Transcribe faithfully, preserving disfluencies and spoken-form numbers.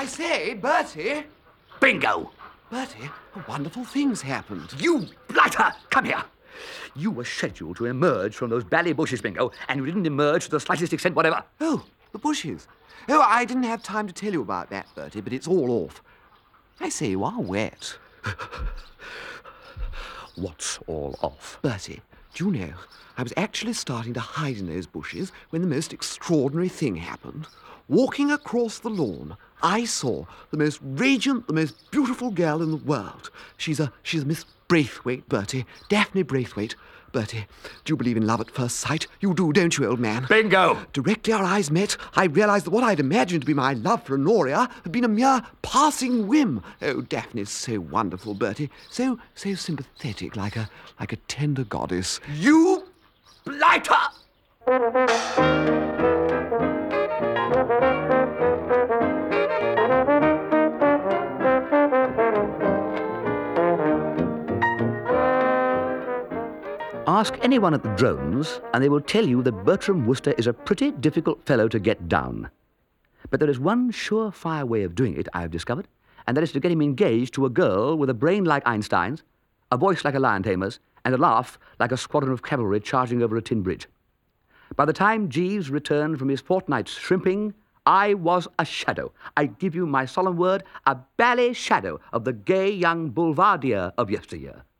I say, Bertie. Bingo! Bertie, wonderful things happened. You blighter! Come here. You were scheduled to emerge from those bally bushes, Bingo, and you didn't emerge to the slightest extent whatever. Oh, the bushes. Oh, I didn't have time to tell you about that, Bertie, but it's all off. I say, you are wet. What's all off? Bertie, do you know, I was actually starting to hide in those bushes when the most extraordinary thing happened. Walking across the lawn, I saw the most radiant, the most beautiful girl in the world. She's a she's a Miss Braithwaite, Bertie. Daphne Braithwaite. Bertie, do you believe in love at first sight? You do, don't you, old man? Bingo! Directly our eyes met, I realised that what I'd imagined to be my love for Honoria had been a mere passing whim. Oh, Daphne's so wonderful, Bertie. So, so sympathetic, like a, like a tender goddess. You blighter! Ask anyone at the Drones, and they will tell you that Bertram Wooster is a pretty difficult fellow to get down. But there is one surefire way of doing it, I have discovered, and that is to get him engaged to a girl with a brain like Einstein's, a voice like a lion tamer's, and a laugh like a squadron of cavalry charging over a tin bridge. By the time Jeeves returned from his fortnight's shrimping, I was a shadow. I give you my solemn word, a bally shadow of the gay young boulevardier of yesteryear.